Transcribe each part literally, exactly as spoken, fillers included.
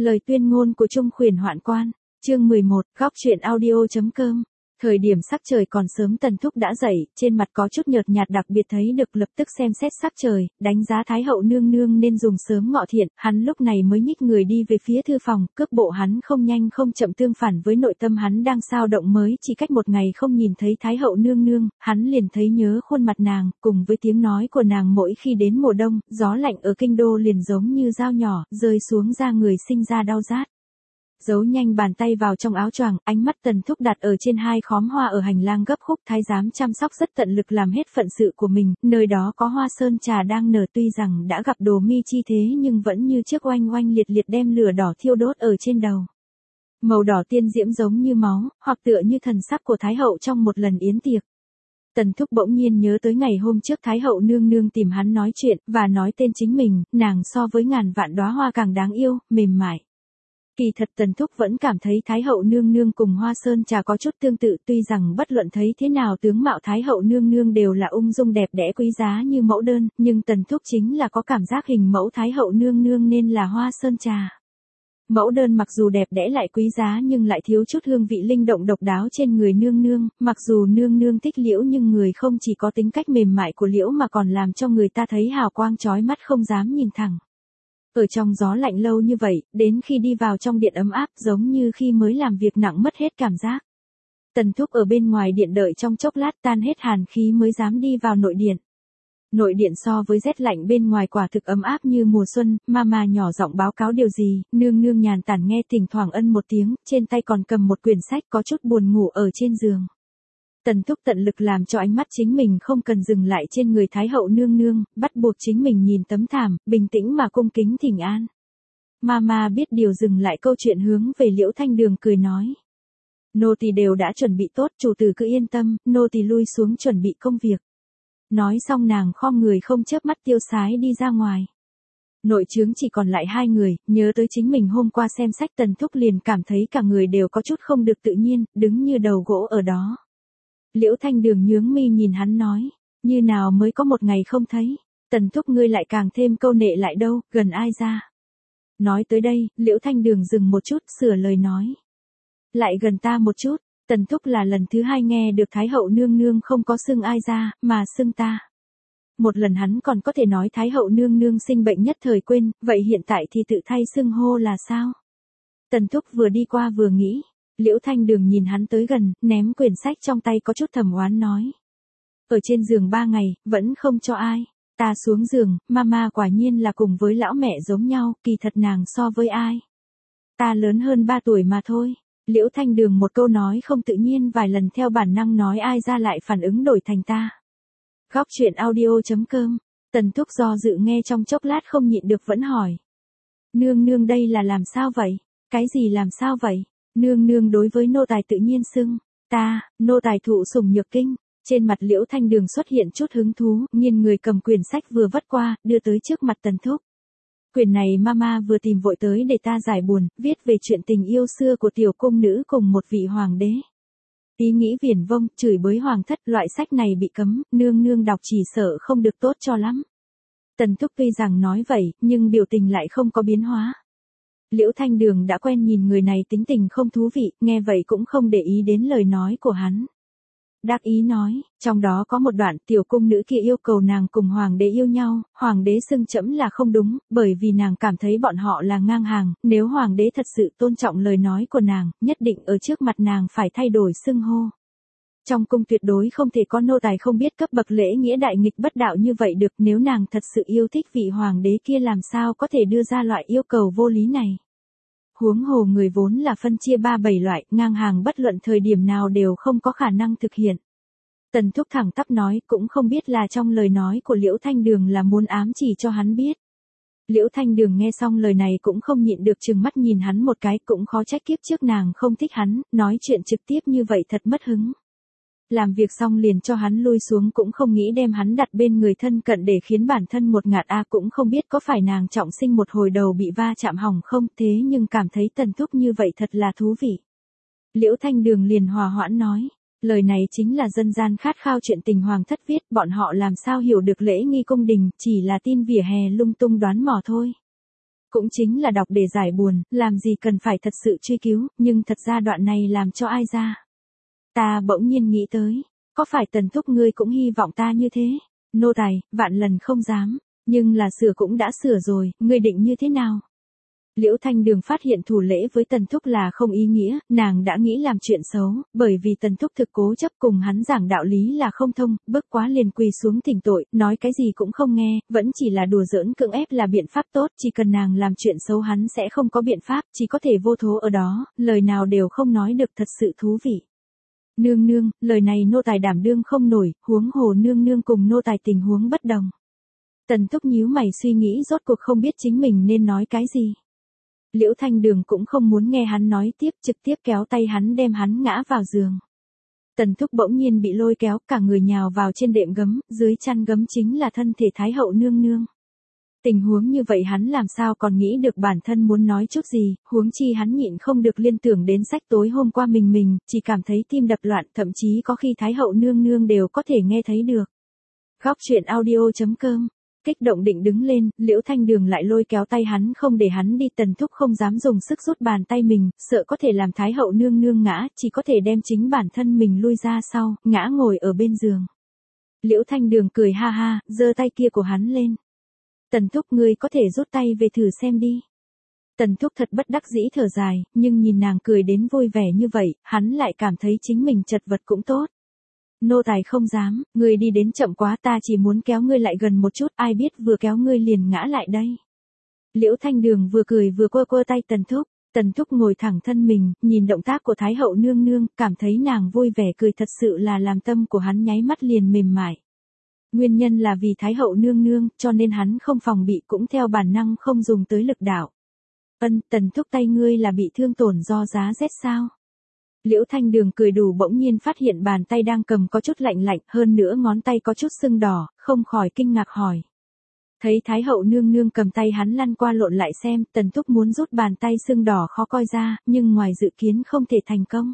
Lời tuyên ngôn của Trung Khuyển Hoạn Quan, chương mười một, góc truyện audio.com. Thời điểm sắc trời còn sớm Tần Thúc đã dậy, trên mặt có chút nhợt nhạt đặc biệt thấy được lập tức xem xét sắc trời, đánh giá Thái hậu nương nương nên dùng sớm ngọ thiện, hắn lúc này mới nhích người đi về phía thư phòng, cước bộ hắn không nhanh không chậm tương phản với nội tâm hắn đang sao động mới chỉ cách một ngày không nhìn thấy Thái hậu nương nương, hắn liền thấy nhớ khuôn mặt nàng, cùng với tiếng nói của nàng mỗi khi đến mùa đông, gió lạnh ở kinh đô liền giống như dao nhỏ, rơi xuống da người sinh ra đau rát. Giấu nhanh bàn tay vào trong áo choàng, ánh mắt Tần Thúc đặt ở trên hai khóm hoa ở hành lang gấp khúc, thái giám chăm sóc rất tận lực làm hết phận sự của mình, nơi đó có hoa sơn trà đang nở, tuy rằng đã gặp đồ mi chi thế nhưng vẫn như trước oanh oanh liệt liệt đem lửa đỏ thiêu đốt ở trên đầu. Màu đỏ tiên diễm giống như máu, hoặc tựa như thần sắc của Thái hậu trong một lần yến tiệc. Tần Thúc bỗng nhiên nhớ tới ngày hôm trước Thái hậu nương nương tìm hắn nói chuyện, và nói tên chính mình, nàng so với ngàn vạn đóa hoa càng đáng yêu, mềm mại. Kỳ thật Tần Thúc vẫn cảm thấy Thái hậu nương nương cùng Hoa Sơn Trà có chút tương tự, tuy rằng bất luận thấy thế nào tướng mạo Thái hậu nương nương đều là ung dung đẹp đẽ quý giá như mẫu đơn, nhưng Tần Thúc chính là có cảm giác hình mẫu Thái hậu nương nương nên là Hoa Sơn Trà. Mẫu đơn mặc dù đẹp đẽ lại quý giá nhưng lại thiếu chút hương vị linh động độc đáo trên người nương nương, mặc dù nương nương thích Liễu nhưng người không chỉ có tính cách mềm mại của Liễu mà còn làm cho người ta thấy hào quang chói mắt không dám nhìn thẳng. Ở trong gió lạnh lâu như vậy, đến khi đi vào trong điện ấm áp giống như khi mới làm việc nặng mất hết cảm giác. Tần Thúc ở bên ngoài điện đợi trong chốc lát tan hết hàn khí mới dám đi vào nội điện. Nội điện so với rét lạnh bên ngoài quả thực ấm áp như mùa xuân, Mama nhỏ giọng báo cáo điều gì, nương nương nhàn tản nghe thỉnh thoảng ân một tiếng, trên tay còn cầm một quyển sách có chút buồn ngủ ở trên giường. Tần Thúc tận lực làm cho ánh mắt chính mình không cần dừng lại trên người Thái hậu nương nương, bắt buộc chính mình nhìn tấm thảm, bình tĩnh mà cung kính thỉnh an. Mama biết điều dừng lại câu chuyện hướng về Liễu Thanh Đường cười nói. Nô tỳ đều đã chuẩn bị tốt, chủ tử cứ yên tâm, nô tỳ lui xuống chuẩn bị công việc. Nói xong nàng khom người không chớp mắt tiêu sái đi ra ngoài. Nội trướng chỉ còn lại hai người, nhớ tới chính mình hôm qua xem sách Tần Thúc liền cảm thấy cả người đều có chút không được tự nhiên, đứng như đầu gỗ ở đó. Liễu Thanh Đường nhướng mi nhìn hắn nói, như nào mới có một ngày không thấy, Tần Thúc ngươi lại càng thêm câu nệ lại đâu, gần ai ra. Nói tới đây, Liễu Thanh Đường dừng một chút, sửa lời nói. Lại gần ta một chút, Tần Thúc là lần thứ hai nghe được Thái hậu nương nương không có xưng ai ra, mà xưng ta. Một lần hắn còn có thể nói Thái hậu nương nương sinh bệnh nhất thời quên, vậy hiện tại thì tự thay xưng hô là sao? Tần Thúc vừa đi qua vừa nghĩ. Liễu Thanh Đường nhìn hắn tới gần, ném quyển sách trong tay có chút thầm oán nói. Ở trên giường ba ngày, vẫn không cho ai. Ta xuống giường, Mama quả nhiên là cùng với lão mẹ giống nhau, kỳ thật nàng so với ai. Ta lớn hơn ba tuổi mà thôi. Liễu Thanh Đường một câu nói không tự nhiên vài lần theo bản năng nói ai ra lại phản ứng đổi thành ta. Góc truyện audio.com. Tần Thúc do dự nghe trong chốc lát không nhịn được vẫn hỏi. Nương nương đây là làm sao vậy? Cái gì làm sao vậy? Nương nương đối với nô tài tự nhiên xưng, ta, nô tài thụ sủng nhược kinh, trên mặt Liễu Thanh Đường xuất hiện chút hứng thú, nhìn người cầm quyển sách vừa vất qua, đưa tới trước mặt Tần Thúc. Quyển này Mama vừa tìm vội tới để ta giải buồn, viết về chuyện tình yêu xưa của tiểu cung nữ cùng một vị hoàng đế. Ý nghĩ viển vông, chửi bới hoàng thất, loại sách này bị cấm, nương nương đọc chỉ sợ không được tốt cho lắm. Tần Thúc tuy rằng nói vậy, nhưng biểu tình lại không có biến hóa. Liễu Thanh Đường đã quen nhìn người này tính tình không thú vị, nghe vậy cũng không để ý đến lời nói của hắn. Đắc ý nói, trong đó có một đoạn tiểu cung nữ kia yêu cầu nàng cùng hoàng đế yêu nhau, hoàng đế xưng trẫm là không đúng, bởi vì nàng cảm thấy bọn họ là ngang hàng, nếu hoàng đế thật sự tôn trọng lời nói của nàng, nhất định ở trước mặt nàng phải thay đổi xưng hô. Trong cung tuyệt đối không thể có nô tài không biết cấp bậc lễ nghĩa đại nghịch bất đạo như vậy được, nếu nàng thật sự yêu thích vị hoàng đế kia làm sao có thể đưa ra loại yêu cầu vô lý này. Huống hồ người vốn là phân chia ba bảy loại, ngang hàng bất luận thời điểm nào đều không có khả năng thực hiện. Tần Thúc thẳng tắp nói, cũng không biết là trong lời nói của Liễu Thanh Đường là muốn ám chỉ cho hắn biết. Liễu Thanh Đường nghe xong lời này cũng không nhịn được trừng mắt nhìn hắn một cái, cũng khó trách kiếp trước nàng không thích hắn, nói chuyện trực tiếp như vậy thật mất hứng. Làm việc xong liền cho hắn lui xuống cũng không nghĩ đem hắn đặt bên người thân cận để khiến bản thân một ngạt a cũng không biết có phải nàng trọng sinh một hồi đầu bị va chạm hỏng không, thế nhưng cảm thấy Tần Thúc như vậy thật là thú vị. Liễu Thanh Đường liền hòa hoãn nói, lời này chính là dân gian khát khao chuyện tình hoàng thất viết, bọn họ làm sao hiểu được lễ nghi cung đình, chỉ là tin vỉa hè lung tung đoán mò thôi. Cũng chính là đọc để giải buồn, làm gì cần phải thật sự truy cứu, nhưng thật ra đoạn này làm cho ai ra. Ta bỗng nhiên nghĩ tới, có phải Tần Thúc ngươi cũng hy vọng ta như thế? Nô tài, vạn lần không dám, nhưng là sửa cũng đã sửa rồi, ngươi định như thế nào? Liễu Thanh Đường phát hiện thủ lễ với Tần Thúc là không ý nghĩa, nàng đã nghĩ làm chuyện xấu, bởi vì Tần Thúc thực cố chấp cùng hắn giảng đạo lý là không thông, bước quá liền quỳ xuống thỉnh tội, nói cái gì cũng không nghe, vẫn chỉ là đùa giỡn cưỡng ép là biện pháp tốt, chỉ cần nàng làm chuyện xấu hắn sẽ không có biện pháp, chỉ có thể vô thố ở đó, lời nào đều không nói được thật sự thú vị. Nương nương, lời này nô tài đảm đương không nổi, huống hồ nương nương cùng nô tài tình huống bất đồng. Tần Thúc nhíu mày suy nghĩ rốt cuộc không biết chính mình nên nói cái gì. Liễu Thanh Đường cũng không muốn nghe hắn nói tiếp, trực tiếp kéo tay hắn đem hắn ngã vào giường. Tần Thúc bỗng nhiên bị lôi kéo, cả người nhào vào trên đệm gấm, dưới chăn gấm chính là thân thể Thái hậu nương nương. Tình huống như vậy hắn làm sao còn nghĩ được bản thân muốn nói chút gì, huống chi hắn nhịn không được liên tưởng đến sách tối hôm qua mình mình, chỉ cảm thấy tim đập loạn, thậm chí có khi Thái hậu nương nương đều có thể nghe thấy được. Góc truyện audio chấm com. Kích động định đứng lên, Liễu Thanh Đường lại lôi kéo tay hắn không để hắn đi. Tần Thúc không dám dùng sức rút bàn tay mình, sợ có thể làm Thái hậu nương nương ngã, chỉ có thể đem chính bản thân mình lui ra sau, ngã ngồi ở bên giường. Liễu Thanh Đường cười ha ha, giơ tay kia của hắn lên. Tần Thúc ngươi có thể rút tay về thử xem đi. Tần Thúc thật bất đắc dĩ thở dài, nhưng nhìn nàng cười đến vui vẻ như vậy, hắn lại cảm thấy chính mình chật vật cũng tốt. Nô tài không dám, ngươi đi đến chậm quá, ta chỉ muốn kéo ngươi lại gần một chút, ai biết vừa kéo ngươi liền ngã lại đây. Liễu Thanh Đường vừa cười vừa quơ quơ tay Tần Thúc, Tần Thúc ngồi thẳng thân mình, nhìn động tác của Thái hậu nương nương, cảm thấy nàng vui vẻ cười thật sự là làm tâm của hắn nháy mắt liền mềm mại. Nguyên nhân là vì Thái hậu nương nương, cho nên hắn không phòng bị cũng theo bản năng không dùng tới lực đạo. Ân, Tần Thúc tay ngươi là bị thương tổn do giá rét sao? Liễu Thanh Đường cười đủ bỗng nhiên phát hiện bàn tay đang cầm có chút lạnh lạnh, hơn nữa ngón tay có chút sưng đỏ, không khỏi kinh ngạc hỏi. Thấy Thái hậu nương nương cầm tay hắn lăn qua lộn lại xem, Tần Thúc muốn rút bàn tay sưng đỏ khó coi ra, nhưng ngoài dự kiến không thể thành công.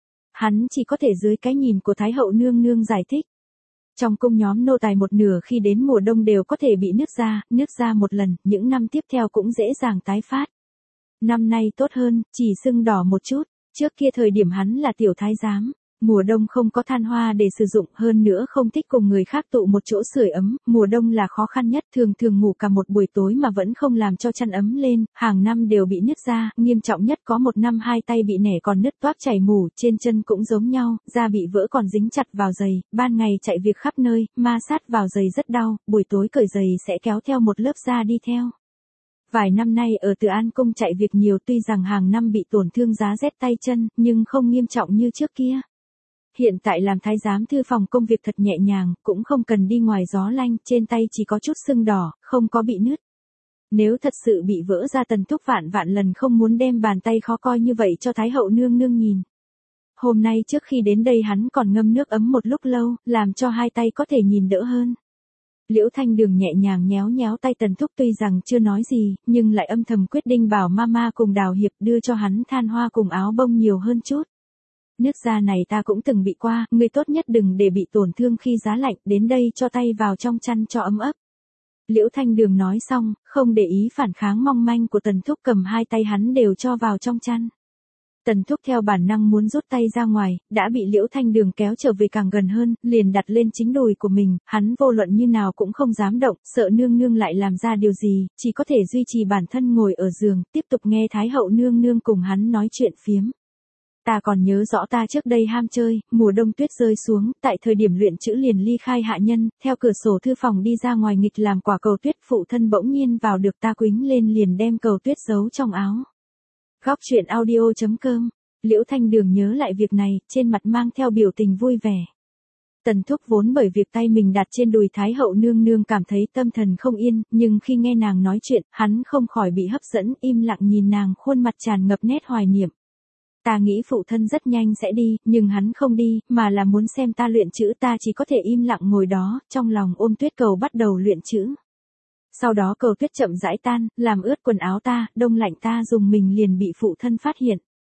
Hắn chỉ có thể dưới cái nhìn của Thái hậu nương nương giải thích. Trong cung nhóm nô tài một nửa khi đến mùa đông đều có thể bị nứt da, nứt da một lần, những năm tiếp theo cũng dễ dàng tái phát. Năm nay tốt hơn, chỉ sưng đỏ một chút. Trước kia thời điểm hắn là tiểu thái giám, mùa đông không có than hoa để sử dụng, hơn nữa không thích cùng người khác tụ một chỗ sưởi ấm, mùa đông là khó khăn nhất, thường thường ngủ cả một buổi tối mà vẫn không làm cho chăn ấm lên, hàng năm đều bị nứt da, nghiêm trọng nhất có một năm hai tay bị nẻ còn nứt toác chảy mủ, trên chân cũng giống nhau, da bị vỡ còn dính chặt vào giày, ban ngày chạy việc khắp nơi, ma sát vào giày rất đau, buổi tối cởi giày sẽ kéo theo một lớp da đi theo. Vài năm nay ở Từ An Cung chạy việc nhiều, tuy rằng hàng năm bị tổn thương giá rét tay chân, nhưng không nghiêm trọng như trước kia. Hiện tại làm thái giám thư phòng công việc thật nhẹ nhàng, cũng không cần đi ngoài gió lanh, trên tay chỉ có chút sưng đỏ, không có bị nứt. Nếu thật sự bị vỡ ra, Tần Thúc vạn vạn lần không muốn đem bàn tay khó coi như vậy cho Thái hậu nương nương nhìn. Hôm nay trước khi đến đây hắn còn ngâm nước ấm một lúc lâu, làm cho hai tay có thể nhìn đỡ hơn. Liễu Thanh Đường nhẹ nhàng nhéo nhéo tay Tần Thúc, tuy rằng chưa nói gì, nhưng lại âm thầm quyết định bảo mama cùng Đào Hiệp đưa cho hắn than hoa cùng áo bông nhiều hơn chút. Nước da này ta cũng từng bị qua, ngươi tốt nhất đừng để bị tổn thương khi giá lạnh, đến đây cho tay vào trong chăn cho ấm ấp. Liễu Thanh Đường nói xong, không để ý phản kháng mong manh của Tần Thúc, cầm hai tay hắn đều cho vào trong chăn. Tần Thúc theo bản năng muốn rút tay ra ngoài, đã bị Liễu Thanh Đường kéo trở về càng gần hơn, liền đặt lên chính đùi của mình, hắn vô luận như nào cũng không dám động, sợ nương nương lại làm ra điều gì, chỉ có thể duy trì bản thân ngồi ở giường, tiếp tục nghe Thái hậu nương nương cùng hắn nói chuyện phiếm. Ta còn nhớ rõ ta trước đây ham chơi, mùa đông tuyết rơi xuống, tại thời điểm luyện chữ liền ly khai hạ nhân, theo cửa sổ thư phòng đi ra ngoài nghịch làm quả cầu tuyết, phụ thân bỗng nhiên vào được ta quýnh lên liền đem cầu tuyết giấu trong áo. Góc truyện audio chấm com. Liễu Thanh Đường nhớ lại việc này, trên mặt mang theo biểu tình vui vẻ. Tần Thúc vốn bởi việc tay mình đặt trên đùi Thái hậu nương nương cảm thấy tâm thần không yên, nhưng khi nghe nàng nói chuyện, hắn không khỏi bị hấp dẫn, im lặng nhìn nàng, khuôn mặt tràn ngập nét hoài niệm. Ta nghĩ phụ thân rất nhanh sẽ đi, nhưng hắn không đi, mà là muốn xem ta luyện chữ, ta chỉ có thể im lặng ngồi đó, trong lòng ôm tuyết cầu bắt đầu luyện chữ. Sau đó cầu tuyết chậm rãi tan, làm ướt quần áo ta, đông lạnh ta dùng mình liền bị phụ thân phát hiện.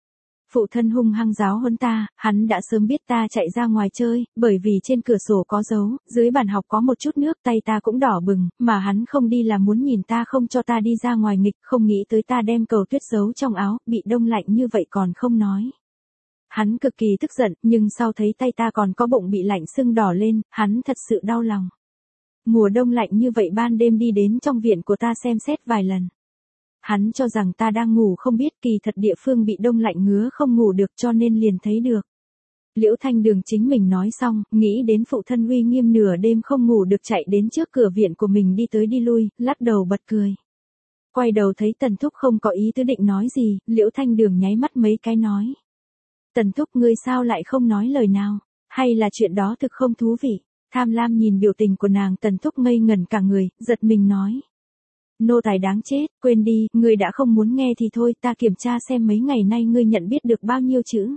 Phụ thân hung hăng giáo huấn ta, hắn đã sớm biết ta chạy ra ngoài chơi, bởi vì trên cửa sổ có dấu, dưới bàn học có một chút nước, tay ta cũng đỏ bừng, mà hắn không đi là muốn nhìn ta không cho ta đi ra ngoài nghịch, không nghĩ tới ta đem cầu tuyết giấu trong áo, bị đông lạnh như vậy còn không nói. Hắn cực kỳ tức giận, nhưng sau thấy tay ta còn có bụng bị lạnh sưng đỏ lên, hắn thật sự đau lòng. Mùa đông lạnh như vậy ban đêm đi đến trong viện của ta xem xét vài lần. Hắn cho rằng ta đang ngủ không biết kỳ thật địa phương bị đông lạnh ngứa không ngủ được cho nên liền thấy được. Liễu Thanh Đường chính mình nói xong, nghĩ đến phụ thân uy nghiêm nửa đêm không ngủ được chạy đến trước cửa viện của mình đi tới đi lui, lắc đầu bật cười. Quay đầu thấy Tần Thúc không có ý tứ định nói gì, Liễu Thanh Đường nháy mắt mấy cái nói. Tần Thúc ngươi sao lại không nói lời nào, hay là chuyện đó thực không thú vị. Tham lam nhìn biểu tình của nàng, Tần Thúc ngây ngẩn cả người, giật mình nói. Nô tài đáng chết, quên đi, ngươi đã không muốn nghe thì thôi, ta kiểm tra xem mấy ngày nay ngươi nhận biết được bao nhiêu chữ.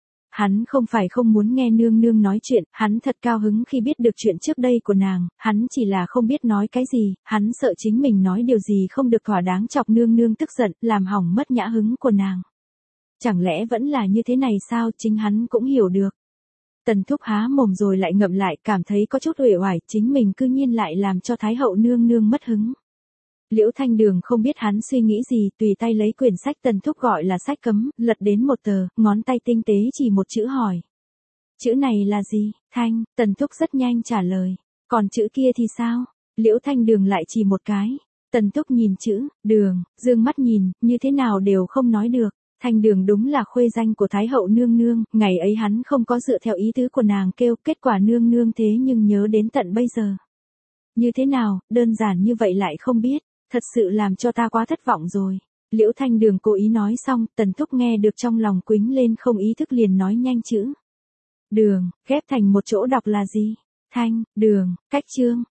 Hắn không phải không muốn nghe nương nương nói chuyện, hắn thật cao hứng khi biết được chuyện trước đây của nàng, hắn chỉ là không biết nói cái gì, hắn sợ chính mình nói điều gì không được thỏa đáng chọc nương nương tức giận, làm hỏng mất nhã hứng của nàng. Chẳng lẽ vẫn là như thế này sao, chính hắn cũng hiểu được. Tần Thúc há mồm rồi lại ngậm lại, cảm thấy có chút uể oải, chính mình cư nhiên lại làm cho Thái hậu nương nương mất hứng. Liễu Thanh Đường không biết hắn suy nghĩ gì, tùy tay lấy quyển sách Tần Thúc gọi là sách cấm, lật đến một tờ, ngón tay tinh tế chỉ một chữ hỏi. Chữ này là gì, Thanh? Tần Thúc rất nhanh trả lời. Còn chữ kia thì sao? Liễu Thanh Đường lại chỉ một cái. Tần Thúc nhìn chữ, đường, dương mắt nhìn, như thế nào đều không nói được. Thanh Đường đúng là khuê danh của Thái hậu nương nương, ngày ấy hắn không có dựa theo ý tứ của nàng kêu, kết quả nương nương thế nhưng nhớ đến tận bây giờ. Như thế nào, đơn giản như vậy lại không biết, thật sự làm cho ta quá thất vọng rồi. Liễu Thanh Đường cố ý nói xong, Tần Thúc nghe được trong lòng quính lên không ý thức liền nói nhanh chữ. Đường, ghép thành một chỗ đọc là gì? Thanh, đường, cách chương.